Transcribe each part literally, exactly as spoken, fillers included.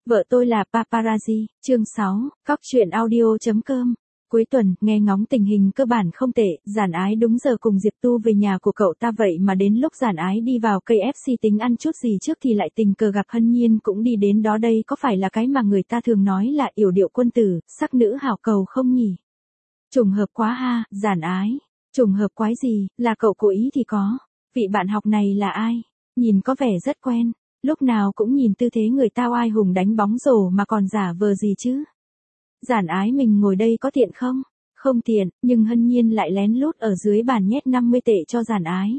Vợ tôi là paparazzi, chương sáu, cóc truyện audio chấm com. Cuối tuần, nghe ngóng tình hình cơ bản không tệ, Giản Ái đúng giờ cùng Diệp Tu về nhà của cậu ta, vậy mà đến lúc Giản Ái đi vào ca ép xê tính ăn chút gì trước thì lại tình cờ gặp Hân Nhiên cũng đi đến đó. Đây có phải là cái mà người ta thường nói là yểu điệu quân tử, sắc nữ hảo cầu không nhỉ? Trùng hợp quá ha, Giản Ái. Trùng hợp quái gì, là cậu cố ý thì có. Vị bạn học này là ai? Nhìn có vẻ rất quen. Lúc nào cũng nhìn tư thế người ta oai hùng đánh bóng rổ mà còn giả vờ gì chứ? Giản Ái mình ngồi đây có tiện không? Không tiện, nhưng Hân Nhiên lại lén lút ở dưới bàn nhét năm mươi tệ cho Giản Ái.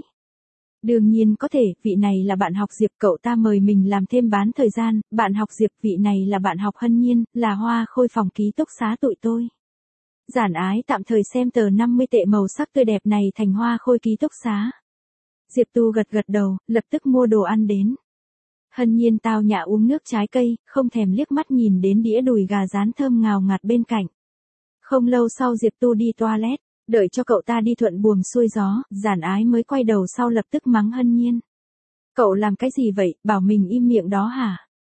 Đương nhiên có thể, vị này là bạn học Diệp, cậu ta mời mình làm thêm bán thời gian. Bạn học Diệp, vị này là bạn học Hân Nhiên, là hoa khôi phòng ký túc xá tụi tôi. Giản Ái tạm thời xem tờ năm mươi tệ màu sắc tươi đẹp này thành hoa khôi ký túc xá. Diệp Tu gật gật đầu, lập tức mua đồ ăn đến. Hân Nhiên tao nhã uống nước trái cây, không thèm liếc mắt nhìn đến đĩa đùi gà rán thơm ngào ngạt bên cạnh. Không lâu sau Diệp Tu đi toilet, đợi cho cậu ta đi thuận buồm xuôi gió, Giản Ái mới quay đầu sau lập tức mắng Hân Nhiên. Cậu làm cái gì vậy, bảo mình im miệng đó hả?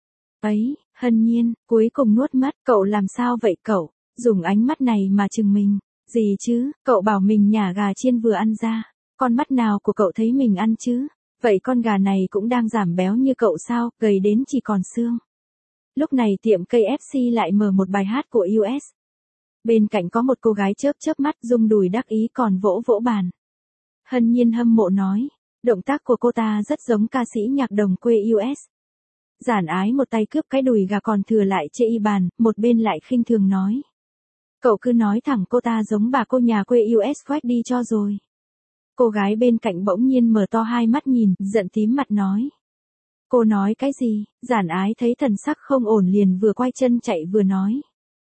Ấy, Hân Nhiên, cuối cùng nuốt mất, cậu làm sao vậy cậu, dùng ánh mắt này mà chừng mình. Gì chứ, cậu bảo mình nhả gà chiên vừa ăn ra, con mắt nào của cậu thấy mình ăn chứ? Vậy con gà này cũng đang giảm béo như cậu sao, gầy đến chỉ còn xương. Lúc này tiệm ca ép xê lại mở một bài hát của u ét. Bên cạnh có một cô gái chớp chớp mắt rung đùi đắc ý còn vỗ vỗ bàn. Hân Nhiên hâm mộ nói, động tác của cô ta rất giống ca sĩ nhạc đồng quê u ét. Giản Ái một tay cướp cái đùi gà còn thừa lại chê y bàn, một bên lại khinh thường nói. Cậu cứ nói thẳng cô ta giống bà cô nhà quê u ét quách đi cho rồi. Cô gái bên cạnh bỗng nhiên mở to hai mắt nhìn, giận tím mặt nói. Cô nói cái gì? Giản Ái thấy thần sắc không ổn liền vừa quay chân chạy vừa nói.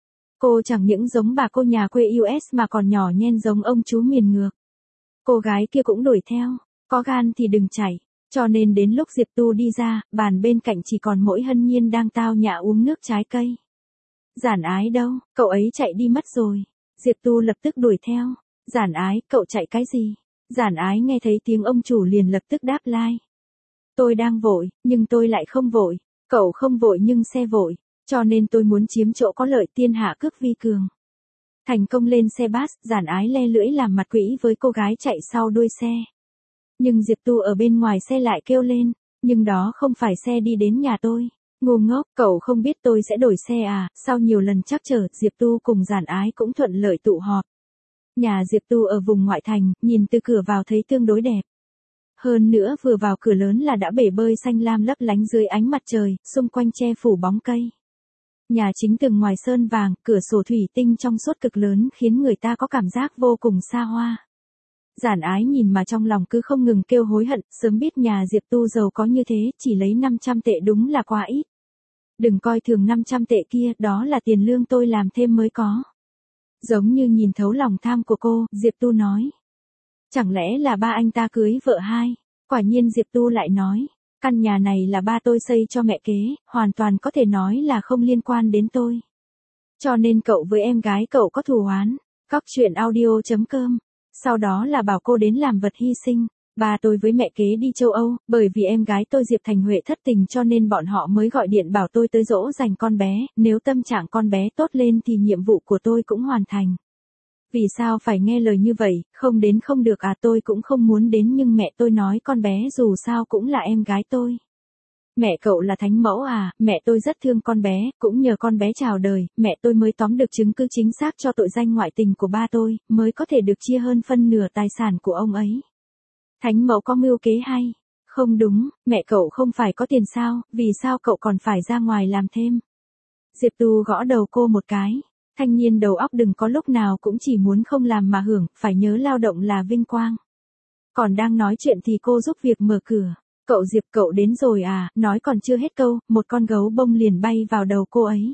Cô chẳng những giống bà cô nhà quê u ét mà còn nhỏ nhen giống ông chú miền ngược. Cô gái kia cũng đuổi theo, có gan thì đừng chạy. Cho nên đến lúc Diệp Tu đi ra, bàn bên cạnh chỉ còn mỗi Hân Nhiên đang tao nhã uống nước trái cây. Giản Ái đâu, cậu ấy chạy đi mất rồi. Diệp Tu lập tức đuổi theo. Giản Ái, cậu chạy cái gì? Giản Ái nghe thấy tiếng ông chủ liền lập tức đáp lai. Tôi đang vội, nhưng tôi lại không vội. Cậu không vội nhưng xe vội. Cho nên tôi muốn chiếm chỗ có lợi, tiên hạ cước vi cường. Thành công lên xe bus, Giản Ái le lưỡi làm mặt quỷ với cô gái chạy sau đuôi xe. Nhưng Diệp Tu ở bên ngoài xe lại kêu lên. Nhưng đó không phải xe đi đến nhà tôi. Ngu ngốc, cậu không biết tôi sẽ đổi xe à? Sau nhiều lần trắc trở, Diệp Tu cùng Giản Ái cũng thuận lợi tụ họp. Nhà Diệp Tu ở vùng ngoại thành, nhìn từ cửa vào thấy tương đối đẹp. Hơn nữa vừa vào cửa lớn là đã bể bơi xanh lam lấp lánh dưới ánh mặt trời, xung quanh che phủ bóng cây. Nhà chính tường ngoài sơn vàng, cửa sổ thủy tinh trong suốt cực lớn khiến người ta có cảm giác vô cùng xa hoa. Giản Ái nhìn mà trong lòng cứ không ngừng kêu hối hận, sớm biết nhà Diệp Tu giàu có như thế, chỉ lấy năm trăm tệ đúng là quá ít. Đừng coi thường năm trăm tệ kia, đó là tiền lương tôi làm thêm mới có. Giống như nhìn thấu lòng tham của cô, Diệp Tu nói. Chẳng lẽ là ba anh ta cưới vợ hai? Quả nhiên Diệp Tu lại nói. Căn nhà này là ba tôi xây cho mẹ kế, hoàn toàn có thể nói là không liên quan đến tôi. Cho nên cậu với em gái cậu có thù oán. Cóc truyện audio chấm com. Sau đó là bảo cô đến làm vật hy sinh. Ba tôi với mẹ kế đi châu Âu, bởi vì em gái tôi Diệp Thành Huệ thất tình cho nên bọn họ mới gọi điện bảo tôi tới dỗ dành con bé, nếu tâm trạng con bé tốt lên thì nhiệm vụ của tôi cũng hoàn thành. Vì sao phải nghe lời như vậy, không đến không được à? Tôi cũng không muốn đến nhưng mẹ tôi nói con bé dù sao cũng là em gái tôi. Mẹ cậu là thánh mẫu à? Mẹ tôi rất thương con bé, cũng nhờ con bé chào đời, mẹ tôi mới tóm được chứng cứ chính xác cho tội danh ngoại tình của ba tôi, mới có thể được chia hơn phân nửa tài sản của ông ấy. Thánh mẫu có mưu kế hay? Không đúng, mẹ cậu không phải có tiền sao, vì sao cậu còn phải ra ngoài làm thêm? Diệp Tu gõ đầu cô một cái. Thanh niên đầu óc đừng có lúc nào cũng chỉ muốn không làm mà hưởng, phải nhớ lao động là vinh quang. Còn đang nói chuyện thì cô giúp việc mở cửa. Cậu Diệp, cậu đến rồi à? Nói còn chưa hết câu, một con gấu bông liền bay vào đầu cô ấy.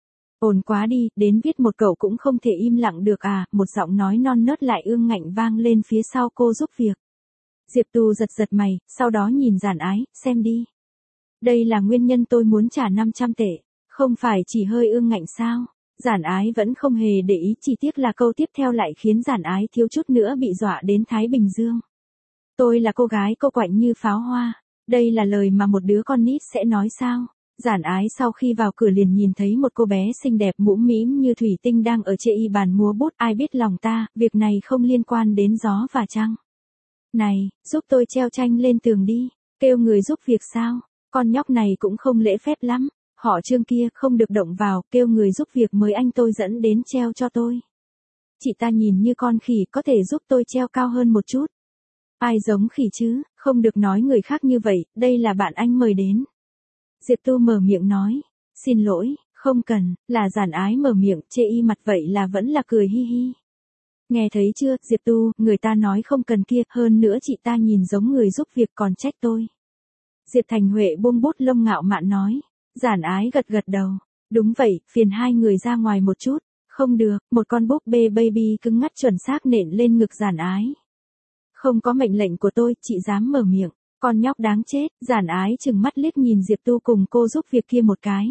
Ồn quá đi, đến viết một cậu cũng không thể im lặng được à? Một giọng nói non nớt lại ương ngạnh vang lên phía sau cô giúp việc. Diệp Tu giật giật mày, sau đó nhìn Giản Ái, xem đi. Đây là nguyên nhân tôi muốn trả năm trăm tệ, không phải chỉ hơi ương ngạnh sao? Giản Ái vẫn không hề để ý, chỉ tiếc là câu tiếp theo lại khiến Giản Ái thiếu chút nữa bị dọa đến Thái Bình Dương. Tôi là cô gái cô quạnh như pháo hoa, đây là lời mà một đứa con nít sẽ nói sao? Giản ái sau khi vào cửa liền nhìn thấy một cô bé xinh đẹp mũm mĩm như thủy tinh đang ở chê y bàn múa bút, ai biết lòng ta, việc này không liên quan đến gió và trăng. Này, giúp tôi treo tranh lên tường đi, kêu người giúp việc sao, con nhóc này cũng không lễ phép lắm, họ Trương kia không được động vào, kêu người giúp việc mới anh tôi dẫn đến treo cho tôi. Chị ta nhìn như con khỉ, có thể giúp tôi treo cao hơn một chút. Ai giống khỉ chứ, không được nói người khác như vậy, đây là bạn anh mời đến. Diệp Tu mở miệng nói, xin lỗi, không cần, là Giản ái mở miệng, chê y mặt vậy là vẫn là cười hi hi. Nghe thấy chưa, Diệp Tu, người ta nói không cần kia, hơn nữa chị ta nhìn giống người giúp việc còn trách tôi. Diệp Thành Huệ buông bút lông ngạo mạn nói, Giản ái gật gật đầu, đúng vậy, phiền hai người ra ngoài một chút, không được, một con búp bê baby cứng ngắc chuẩn xác nện lên ngực Giản ái. Không có mệnh lệnh của tôi, chị dám mở miệng. Con nhóc đáng chết, Giản ái chừng mắt liếc nhìn Diệp Tu cùng cô giúp việc kia một cái.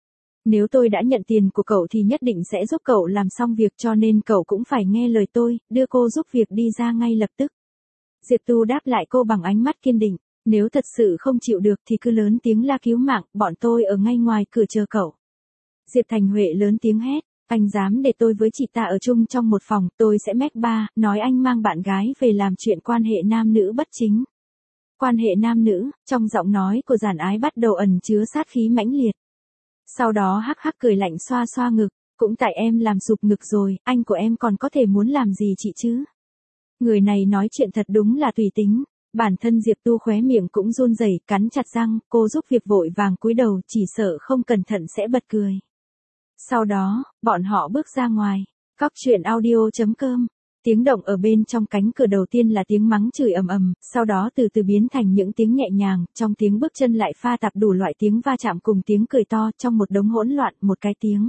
Nếu tôi đã nhận tiền của cậu thì nhất định sẽ giúp cậu làm xong việc, cho nên cậu cũng phải nghe lời tôi, đưa cô giúp việc đi ra ngay lập tức. Diệp Tu đáp lại cô bằng ánh mắt kiên định, nếu thật sự không chịu được thì cứ lớn tiếng la cứu mạng, bọn tôi ở ngay ngoài cửa chờ cậu. Diệp Thành Huệ lớn tiếng hét, anh dám để tôi với chị ta ở chung trong một phòng, tôi sẽ mách ba, nói anh mang bạn gái về làm chuyện quan hệ nam nữ bất chính. Quan hệ nam nữ, trong giọng nói của Giản ái bắt đầu ẩn chứa sát khí mãnh liệt. Sau đó hắc hắc cười lạnh xoa xoa ngực, cũng tại em làm sụp ngực rồi, anh của em còn có thể muốn làm gì chị chứ? Người này nói chuyện thật đúng là tùy tính, bản thân Diệp Tu khóe miệng cũng run rẩy, cắn chặt răng, cô giúp việc vội vàng cúi đầu, chỉ sợ không cẩn thận sẽ bật cười. Sau đó, bọn họ bước ra ngoài, cóc truyện audio chấm com. Tiếng động ở bên trong cánh cửa đầu tiên là tiếng mắng chửi ầm ầm, sau đó từ từ biến thành những tiếng nhẹ nhàng, trong tiếng bước chân lại pha tạp đủ loại tiếng va chạm cùng tiếng cười to, trong một đống hỗn loạn, một cái tiếng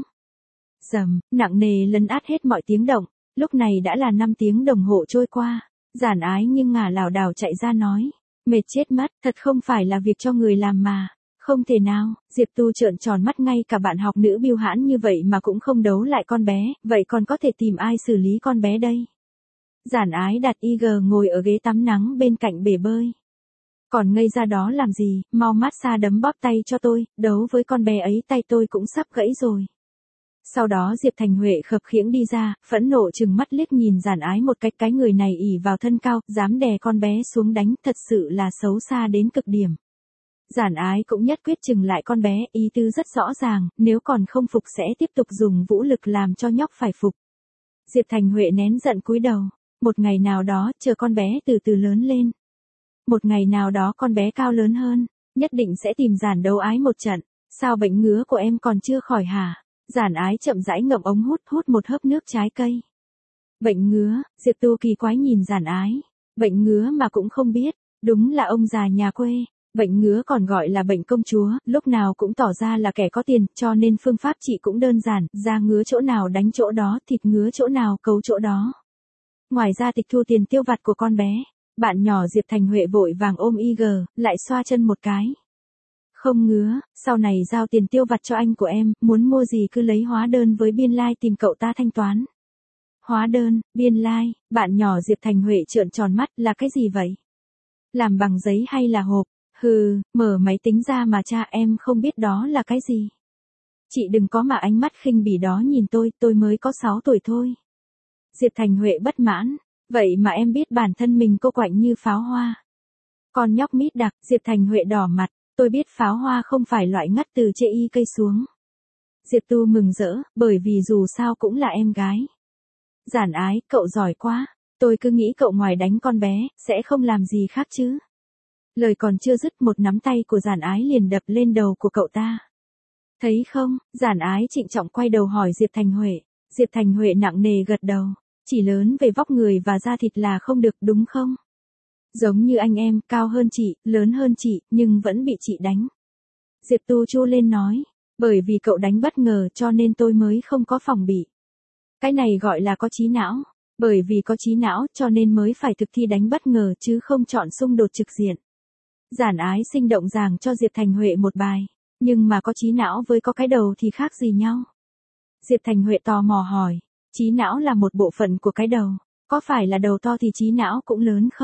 rầm, nặng nề lấn át hết mọi tiếng động. Lúc này đã là năm tiếng đồng hồ trôi qua, Giản ái nhưng ngả lảo đảo chạy ra nói, mệt chết mất, thật không phải là việc cho người làm mà. Không thể nào, Diệp Tu trợn tròn mắt, ngay cả bạn học nữ biêu hãn như vậy mà cũng không đấu lại con bé, vậy còn có thể tìm ai xử lý con bé đây? Giản ái đặt i giê ngồi ở ghế tắm nắng bên cạnh bể bơi. Còn ngây ra đó làm gì, mau massage đấm bóp tay cho tôi, đấu với con bé ấy tay tôi cũng sắp gãy rồi. Sau đó Diệp Thành Huệ khập khiễng đi ra, phẫn nộ trừng mắt liếc nhìn Giản ái một cách, cái người này ỷ vào thân cao, dám đè con bé xuống đánh, thật sự là xấu xa đến cực điểm. Giản ái cũng nhất quyết chừng lại con bé, ý tứ rất rõ ràng, nếu còn không phục sẽ tiếp tục dùng vũ lực làm cho nhóc phải phục. Diệp Thành Huệ nén giận cúi đầu. Một ngày nào đó, chờ con bé từ từ lớn lên. Một ngày nào đó con bé cao lớn hơn, nhất định sẽ tìm Giản đấu ái một trận. Sao bệnh ngứa của em còn chưa khỏi hả? Giản ái chậm rãi ngậm ống hút hút một hớp nước trái cây. Bệnh ngứa, Diệp Tu kỳ quái nhìn Giản ái. Bệnh ngứa mà cũng không biết, đúng là ông già nhà quê. Bệnh ngứa còn gọi là bệnh công chúa, lúc nào cũng tỏ ra là kẻ có tiền, cho nên phương pháp trị cũng đơn giản, da ngứa chỗ nào đánh chỗ đó, thịt ngứa chỗ nào cấu chỗ đó. Ngoài ra tịch thu tiền tiêu vặt của con bé, bạn nhỏ Diệp Thành Huệ vội vàng ôm i giê, lại xoa chân một cái. Không ngứa, sau này giao tiền tiêu vặt cho anh của em, muốn mua gì cứ lấy hóa đơn với biên lai tìm cậu ta thanh toán. Hóa đơn, biên lai, bạn nhỏ Diệp Thành Huệ trợn tròn mắt, là cái gì vậy? Làm bằng giấy hay là hộp? Hừ, mở máy tính ra mà cha, em không biết đó là cái gì. Chị đừng có mà ánh mắt khinh bỉ đó nhìn tôi, tôi mới có sáu tuổi thôi. Diệp Thành Huệ bất mãn, vậy mà em biết bản thân mình cô quạnh như pháo hoa. Con nhóc mít đặc, Diệp Thành Huệ đỏ mặt, tôi biết pháo hoa không phải loại ngắt từ chê y cây xuống. Diệp Tu mừng rỡ, bởi vì dù sao cũng là em gái. Giản ái, cậu giỏi quá, tôi cứ nghĩ cậu ngoài đánh con bé, sẽ không làm gì khác chứ. Lời còn chưa dứt, một nắm tay của Giản ái liền đập lên đầu của cậu ta. Thấy không, Giản ái trịnh trọng quay đầu hỏi Diệp Thành Huệ. Diệp Thành Huệ nặng nề gật đầu, chỉ lớn về vóc người và da thịt là không được đúng không? Giống như anh em, cao hơn chị, lớn hơn chị, nhưng vẫn bị chị đánh. Diệp Tu chu lên nói, bởi vì cậu đánh bất ngờ cho nên tôi mới không có phòng bị. Cái này gọi là có trí não, bởi vì có trí não cho nên mới phải thực thi đánh bất ngờ chứ không chọn xung đột trực diện. Giản ái sinh động giảng cho Diệp Thành Huệ một bài, nhưng mà có trí não với có cái đầu thì khác gì nhau? Diệp Thành Huệ tò mò hỏi, trí não là một bộ phận của cái đầu, có phải là đầu to thì trí não cũng lớn không?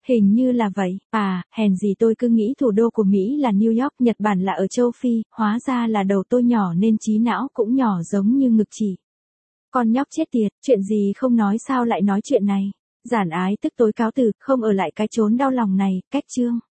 Hình như là vậy, à, hèn gì tôi cứ nghĩ thủ đô của Mỹ là New York, Nhật Bản là ở châu Phi, hóa ra là đầu tôi nhỏ nên trí não cũng nhỏ giống như ngực chỉ. Con nhóc chết tiệt, chuyện gì không nói sao lại nói chuyện này. Giản Ái tức tối cáo từ, không ở lại cái chốn đau lòng này, cách chương.